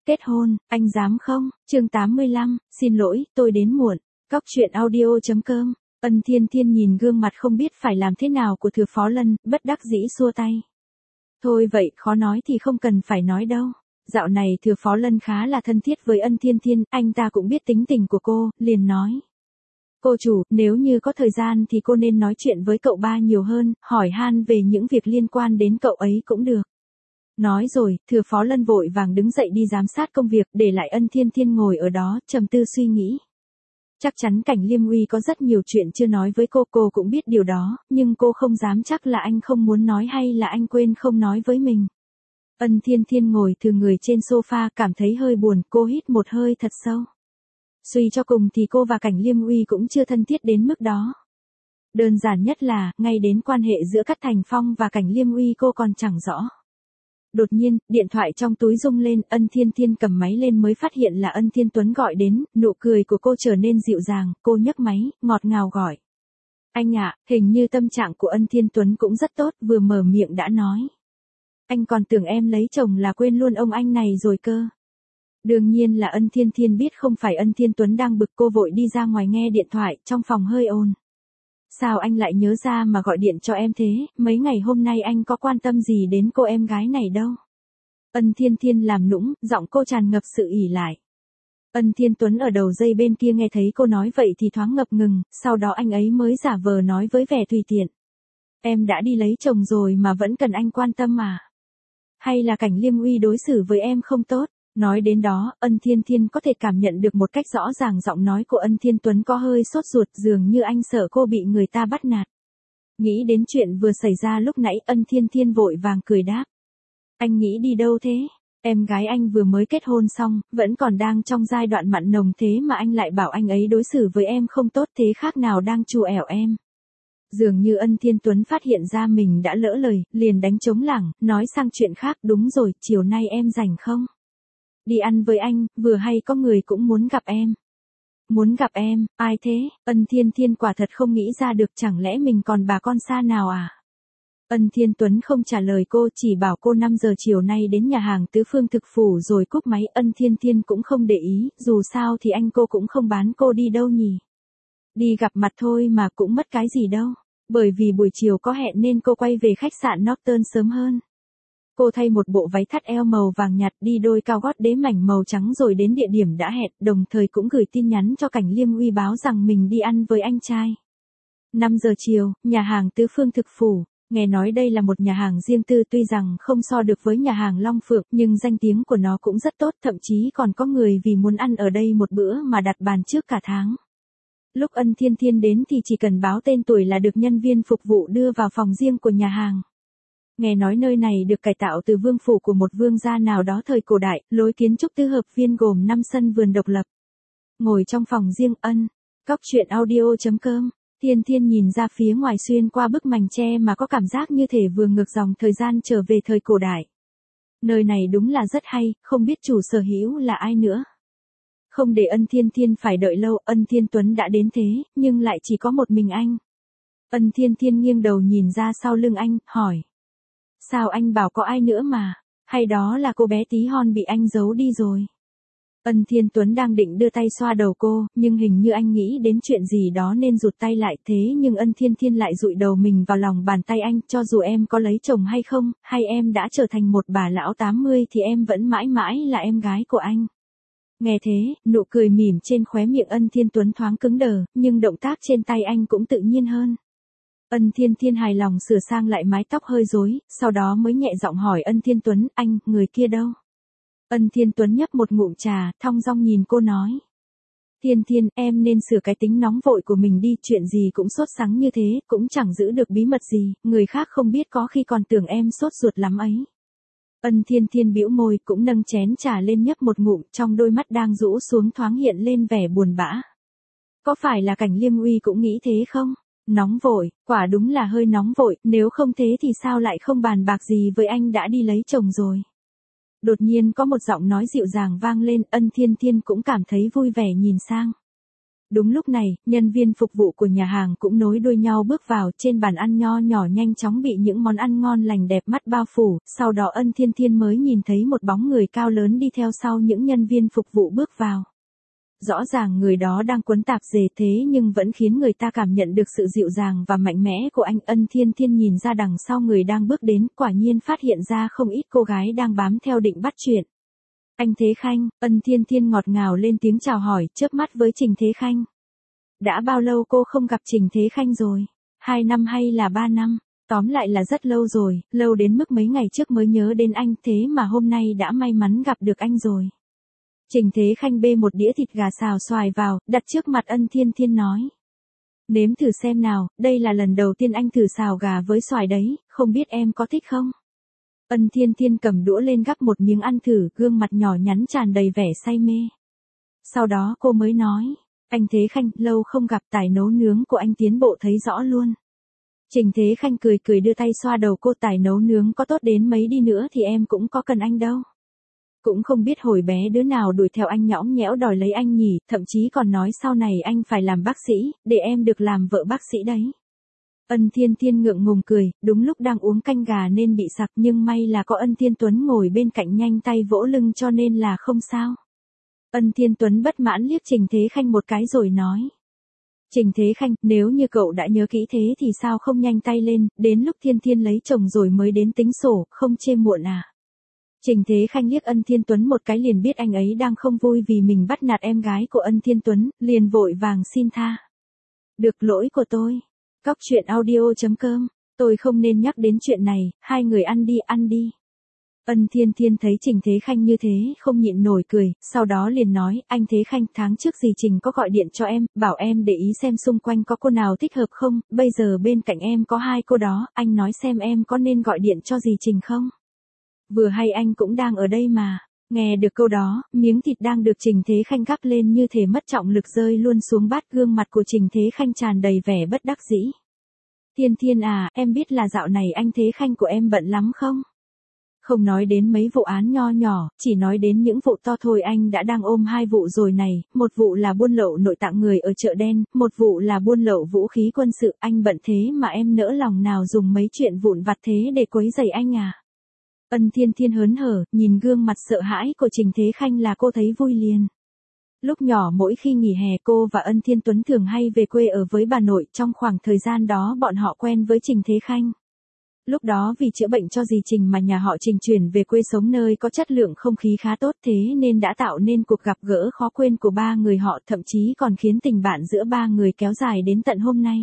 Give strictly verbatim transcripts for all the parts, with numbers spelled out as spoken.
Kết hôn, anh dám không? Chương tám mươi lăm, xin lỗi, tôi đến muộn. Cóc truyện audio chấm com. Ân Thiên Thiên nhìn gương mặt không biết phải làm thế nào của Thừa Phó Lân, bất đắc dĩ xua tay. Thôi vậy, khó nói thì không cần phải nói đâu. Dạo này Thừa Phó Lân khá là thân thiết với Ân Thiên Thiên, anh ta cũng biết tính tình của cô, liền nói. Cô chủ, nếu như có thời gian thì cô nên nói chuyện với cậu ba nhiều hơn, hỏi han về những việc liên quan đến cậu ấy cũng được. Nói rồi, Thừa Phó Lân vội vàng đứng dậy đi giám sát công việc, để lại Ân Thiên Thiên ngồi ở đó, trầm tư suy nghĩ. Chắc chắn Cảnh Liêm Uy có rất nhiều chuyện chưa nói với cô, cô cũng biết điều đó, nhưng cô không dám chắc là anh không muốn nói hay là anh quên không nói với mình. Ân Thiên Thiên ngồi thừa người trên sofa, cảm thấy hơi buồn, cô hít một hơi thật sâu. Suy cho cùng thì cô và Cảnh Liêm Uy cũng chưa thân thiết đến mức đó. Đơn giản nhất là, ngay đến quan hệ giữa Cát Thành Phong và Cảnh Liêm Uy cô còn chẳng rõ. Đột nhiên, điện thoại trong túi rung lên, Ân Thiên Thiên cầm máy lên mới phát hiện là Ân Thiên Tuấn gọi đến, nụ cười của cô trở nên dịu dàng, cô nhấc máy, ngọt ngào gọi. Anh ạ, hình như tâm trạng của Ân Thiên Tuấn cũng rất tốt, vừa mở miệng đã nói. Anh còn tưởng em lấy chồng là quên luôn ông anh này rồi cơ. Đương nhiên là Ân Thiên Thiên biết không phải Ân Thiên Tuấn đang bực, cô vội đi ra ngoài nghe điện thoại, trong phòng hơi ồn. Sao anh lại nhớ ra mà gọi điện cho em thế, mấy ngày hôm nay anh có quan tâm gì đến cô em gái này đâu. Ân Thiên Thiên làm nũng, giọng cô tràn ngập sự ỉ lại. Ân Thiên Tuấn ở đầu dây bên kia nghe thấy cô nói vậy thì thoáng ngập ngừng, sau đó anh ấy mới giả vờ nói với vẻ tùy tiện. Em đã đi lấy chồng rồi mà vẫn cần anh quan tâm à? Hay là Cảnh Liêm Uy đối xử với em không tốt? Nói đến đó, Ân Thiên Thiên có thể cảm nhận được một cách rõ ràng giọng nói của Ân Thiên Tuấn có hơi sốt ruột, dường như anh sợ cô bị người ta bắt nạt. Nghĩ đến chuyện vừa xảy ra lúc nãy, Ân Thiên Thiên vội vàng cười đáp. Anh nghĩ đi đâu thế? Em gái anh vừa mới kết hôn xong, vẫn còn đang trong giai đoạn mặn nồng thế mà anh lại bảo anh ấy đối xử với em không tốt, thế khác nào đang trù ẻo em. Dường như Ân Thiên Tuấn phát hiện ra mình đã lỡ lời, liền đánh trống lảng, nói sang chuyện khác. Đúng rồi, chiều nay em rảnh không? Đi ăn với anh, vừa hay có người cũng muốn gặp em. Muốn gặp em, ai thế? Ân Thiên Thiên quả thật không nghĩ ra được, chẳng lẽ mình còn bà con xa nào à? Ân Thiên Tuấn không trả lời cô, chỉ bảo cô năm giờ chiều nay đến nhà hàng Tứ Phương Thực Phủ rồi cúp máy. Ân Thiên Thiên cũng không để ý, dù sao thì anh cô cũng không bán cô đi đâu nhỉ. Đi gặp mặt thôi mà cũng mất cái gì đâu. Bởi vì buổi chiều có hẹn nên cô quay về khách sạn Norton sớm hơn. Cô thay một bộ váy thắt eo màu vàng nhạt, đi đôi cao gót đế mảnh màu trắng rồi đến địa điểm đã hẹn, đồng thời cũng gửi tin nhắn cho Cảnh Liêm Uy báo rằng mình đi ăn với anh trai. năm giờ chiều, nhà hàng Tứ Phương Thực Phủ. Nghe nói đây là một nhà hàng riêng tư, tuy rằng không so được với nhà hàng Long Phượng, nhưng danh tiếng của nó cũng rất tốt, thậm chí còn có người vì muốn ăn ở đây một bữa mà đặt bàn trước cả tháng. Lúc Ân Thiên Thiên đến thì chỉ cần báo tên tuổi là được nhân viên phục vụ đưa vào phòng riêng của nhà hàng. Nghe nói nơi này được cải tạo từ vương phủ của một vương gia nào đó thời cổ đại, lối kiến trúc tứ hợp viên gồm năm sân vườn độc lập. Ngồi trong phòng riêng Ân, Cóc truyện audio chấm com, Thiên Thiên nhìn ra phía ngoài xuyên qua bức mành tre mà có cảm giác như thể vừa ngược dòng thời gian trở về thời cổ đại. Nơi này đúng là rất hay, không biết chủ sở hữu là ai nữa. Không để Ân Thiên Thiên phải đợi lâu, Ân Thiên Tuấn đã đến thế, nhưng lại chỉ có một mình anh. Ân Thiên Thiên nghiêng đầu nhìn ra sau lưng anh, hỏi. Sao anh bảo có ai nữa mà, hay đó là cô bé tí hon bị anh giấu đi rồi? Ân Thiên Tuấn đang định đưa tay xoa đầu cô, nhưng hình như anh nghĩ đến chuyện gì đó nên rụt tay lại, thế nhưng Ân Thiên Thiên lại dụi đầu mình vào lòng bàn tay anh, cho dù em có lấy chồng hay không, hay em đã trở thành một bà lão tám mươi thì em vẫn mãi mãi là em gái của anh. Nghe thế, nụ cười mỉm trên khóe miệng Ân Thiên Tuấn thoáng cứng đờ, nhưng động tác trên tay anh cũng tự nhiên hơn. Ân Thiên Thiên hài lòng sửa sang lại mái tóc hơi rối, sau đó mới nhẹ giọng hỏi Ân Thiên Tuấn, anh, người kia đâu? Ân Thiên Tuấn nhấp một ngụm trà, thong dong nhìn cô nói. Thiên Thiên, em nên sửa cái tính nóng vội của mình đi, chuyện gì cũng sốt sắng như thế, cũng chẳng giữ được bí mật gì, người khác không biết có khi còn tưởng em sốt ruột lắm ấy. Ân Thiên Thiên bĩu môi, cũng nâng chén trà lên nhấp một ngụm, trong đôi mắt đang rũ xuống thoáng hiện lên vẻ buồn bã. Có phải là Cảnh Liêm Uy cũng nghĩ thế không? Nóng vội, quả đúng là hơi nóng vội, nếu không thế thì sao lại không bàn bạc gì với anh đã đi lấy chồng rồi. Đột nhiên có một giọng nói dịu dàng vang lên, Ân Thiên Thiên cũng cảm thấy vui vẻ nhìn sang. Đúng lúc này, nhân viên phục vụ của nhà hàng cũng nối đuôi nhau bước vào, trên bàn ăn nho nhỏ nhanh chóng bị những món ăn ngon lành đẹp mắt bao phủ, sau đó Ân Thiên Thiên mới nhìn thấy một bóng người cao lớn đi theo sau những nhân viên phục vụ bước vào. Rõ ràng người đó đang quấn tạp dề thế nhưng vẫn khiến người ta cảm nhận được sự dịu dàng và mạnh mẽ của anh. Ân Thiên Thiên nhìn ra đằng sau người đang bước đến, quả nhiên phát hiện ra không ít cô gái đang bám theo định bắt chuyện. Anh Thế Khanh, Ân Thiên Thiên ngọt ngào lên tiếng chào hỏi, chớp mắt với Trình Thế Khanh. Đã bao lâu cô không gặp Trình Thế Khanh rồi? Hai năm hay là ba năm? Tóm lại là rất lâu rồi, lâu đến mức mấy ngày trước mới nhớ đến anh, thế mà hôm nay đã may mắn gặp được anh rồi. Trình Thế Khanh bê một đĩa thịt gà xào xoài vào, đặt trước mặt Ân Thiên Thiên nói. Nếm thử xem nào, đây là lần đầu tiên anh thử xào gà với xoài đấy, không biết em có thích không? Ân Thiên Thiên cầm đũa lên gắp một miếng ăn thử, gương mặt nhỏ nhắn tràn đầy vẻ say mê. Sau đó cô mới nói, anh Thế Khanh, lâu không gặp, tài nấu nướng của anh tiến bộ thấy rõ luôn. Trình Thế Khanh cười cười đưa tay xoa đầu cô, tài nấu nướng có tốt đến mấy đi nữa thì em cũng có cần anh đâu. Cũng không biết hồi bé đứa nào đuổi theo anh nhõng nhẽo đòi lấy anh nhỉ, thậm chí còn nói sau này anh phải làm bác sĩ, để em được làm vợ bác sĩ đấy. Ân Thiên Thiên ngượng ngùng cười, đúng lúc đang uống canh gà nên bị sặc nhưng may là có Ân Thiên Tuấn ngồi bên cạnh nhanh tay vỗ lưng cho nên là không sao. Ân Thiên Tuấn bất mãn liếc Trình Thế Khanh một cái rồi nói. Trình Thế Khanh, nếu như cậu đã nhớ kỹ thế thì sao không nhanh tay lên, đến lúc Thiên Thiên lấy chồng rồi mới đến tính sổ, không chê muộn à. Trình Thế Khanh liếc Ân Thiên Tuấn một cái liền biết anh ấy đang không vui vì mình bắt nạt em gái của Ân Thiên Tuấn, liền vội vàng xin tha. Được, lỗi của tôi. Cóc truyện audio chấm com, tôi không nên nhắc đến chuyện này, hai người ăn đi ăn đi. Ân Thiên Thiên thấy Trình Thế Khanh như thế không nhịn nổi cười, sau đó liền nói, anh Thế Khanh, tháng trước dì Trình có gọi điện cho em, bảo em để ý xem xung quanh có cô nào thích hợp không, bây giờ bên cạnh em có hai cô đó, anh nói xem em có nên gọi điện cho dì Trình không? Vừa hay anh cũng đang ở đây mà. Nghe được câu đó, miếng thịt đang được Trình Thế Khanh gắp lên như thể mất trọng lực rơi luôn xuống bát, gương mặt của Trình Thế Khanh tràn đầy vẻ bất đắc dĩ. Thiên Thiên à, em biết là dạo này anh Thế Khanh của em bận lắm không? Không nói đến mấy vụ án nho nhỏ, chỉ nói đến những vụ to thôi, anh đã đang ôm hai vụ rồi này, một vụ là buôn lậu nội tạng người ở chợ đen, một vụ là buôn lậu vũ khí quân sự, anh bận thế mà em nỡ lòng nào dùng mấy chuyện vụn vặt thế để quấy rầy anh à? Ân Thiên Thiên hớn hở, nhìn gương mặt sợ hãi của Trình Thế Khanh là cô thấy vui liền. Lúc nhỏ mỗi khi nghỉ hè cô và Ân Thiên Tuấn thường hay về quê ở với bà nội, trong khoảng thời gian đó bọn họ quen với Trình Thế Khanh. Lúc đó vì chữa bệnh cho dì Trình mà nhà họ Trình chuyển về quê sống nơi có chất lượng không khí khá tốt, thế nên đã tạo nên cuộc gặp gỡ khó quên của ba người họ, thậm chí còn khiến tình bạn giữa ba người kéo dài đến tận hôm nay.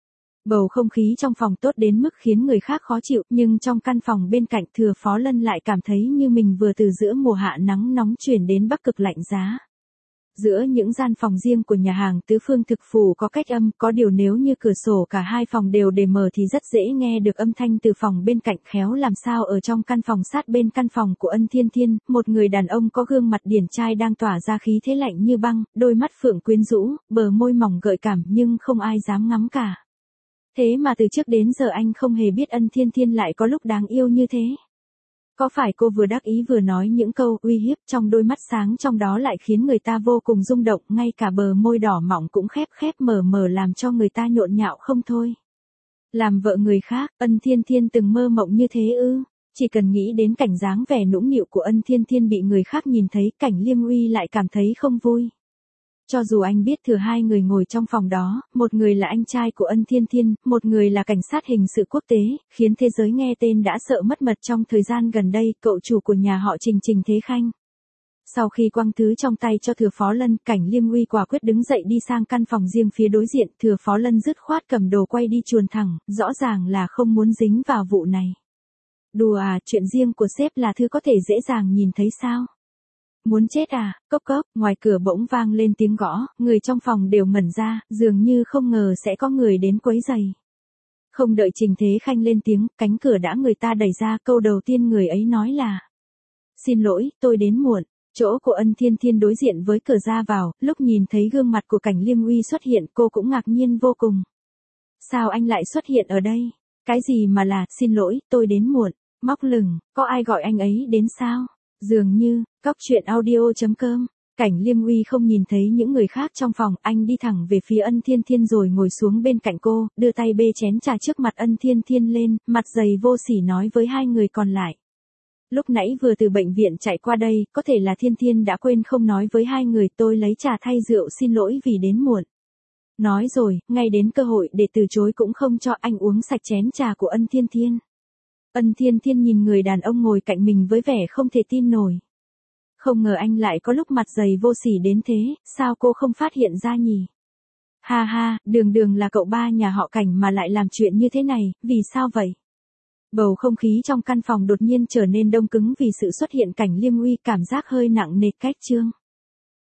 Bầu không khí trong phòng tốt đến mức khiến người khác khó chịu, nhưng trong căn phòng bên cạnh Thừa Phó Lân lại cảm thấy như mình vừa từ giữa mùa hạ nắng nóng chuyển đến Bắc Cực lạnh giá. Giữa những gian phòng riêng của nhà hàng tứ phương thực phủ có cách âm, có điều nếu như cửa sổ cả hai phòng đều để mở thì rất dễ nghe được âm thanh từ phòng bên cạnh, khéo làm sao ở trong căn phòng sát bên căn phòng của Ân Thiên Thiên, một người đàn ông có gương mặt điển trai đang tỏa ra khí thế lạnh như băng, đôi mắt phượng quyến rũ, bờ môi mỏng gợi cảm nhưng không ai dám ngắm cả. Thế mà từ trước đến giờ anh không hề biết Ân Thiên Thiên lại có lúc đáng yêu như thế. Có phải cô vừa đắc ý vừa nói những câu uy hiếp, trong đôi mắt sáng trong đó lại khiến người ta vô cùng rung động, ngay cả bờ môi đỏ mọng cũng khép khép mở mở làm cho người ta nhộn nhạo không thôi. Làm vợ người khác, Ân Thiên Thiên từng mơ mộng như thế ư? Chỉ cần nghĩ đến cảnh dáng vẻ nũng nịu của Ân Thiên Thiên bị người khác nhìn thấy, Cảnh Liêm Uy lại cảm thấy không vui. Cho dù anh biết thừa hai người ngồi trong phòng đó, một người là anh trai của Ân Thiên Thiên, một người là cảnh sát hình sự quốc tế, khiến thế giới nghe tên đã sợ mất mật trong thời gian gần đây, cậu chủ của nhà họ Trình Trình Thế Khanh. Sau khi quăng thứ trong tay cho Thừa Phó Lân, Cảnh Liêm Uy quả quyết đứng dậy đi sang căn phòng riêng phía đối diện, Thừa Phó Lân dứt khoát cầm đồ quay đi chuồn thẳng, rõ ràng là không muốn dính vào vụ này. Đùa à, chuyện riêng của sếp là thứ có thể dễ dàng nhìn thấy sao? Muốn chết à, cốc cốc, ngoài cửa bỗng vang lên tiếng gõ, người trong phòng đều ngẩn ra, dường như không ngờ sẽ có người đến quấy giày. Không đợi Trình Thế Khanh lên tiếng, cánh cửa đã người ta đẩy ra, câu đầu tiên người ấy nói là: Xin lỗi, tôi đến muộn. Chỗ của Ân Thiên Thiên đối diện với cửa ra vào, lúc nhìn thấy gương mặt của Cảnh Liêm Uy xuất hiện cô cũng ngạc nhiên vô cùng. Sao anh lại xuất hiện ở đây? Cái gì mà là, xin lỗi, tôi đến muộn, móc lửng, có ai gọi anh ấy đến sao? Dường như, cóc truyện audio chấm com Cảnh Liêm Uy không nhìn thấy những người khác trong phòng, anh đi thẳng về phía Ân Thiên Thiên rồi ngồi xuống bên cạnh cô, đưa tay bê chén trà trước mặt Ân Thiên Thiên lên, mặt dày vô sỉ nói với hai người còn lại. Lúc nãy vừa từ bệnh viện chạy qua đây, có thể là Thiên Thiên đã quên không nói với hai người, tôi lấy trà thay rượu, xin lỗi vì đến muộn. Nói rồi, ngay đến cơ hội để từ chối cũng không cho, anh uống sạch chén trà của Ân Thiên Thiên. Ân Thiên Thiên nhìn người đàn ông ngồi cạnh mình với vẻ không thể tin nổi. Không ngờ anh lại có lúc mặt dày vô sỉ đến thế, sao cô không phát hiện ra nhỉ? Ha ha, đường đường là cậu ba nhà họ Cảnh mà lại làm chuyện như thế này, vì sao vậy? Bầu không khí trong căn phòng đột nhiên trở nên đông cứng vì sự xuất hiện Cảnh Liêm Uy, cảm giác hơi nặng nề. Cách chương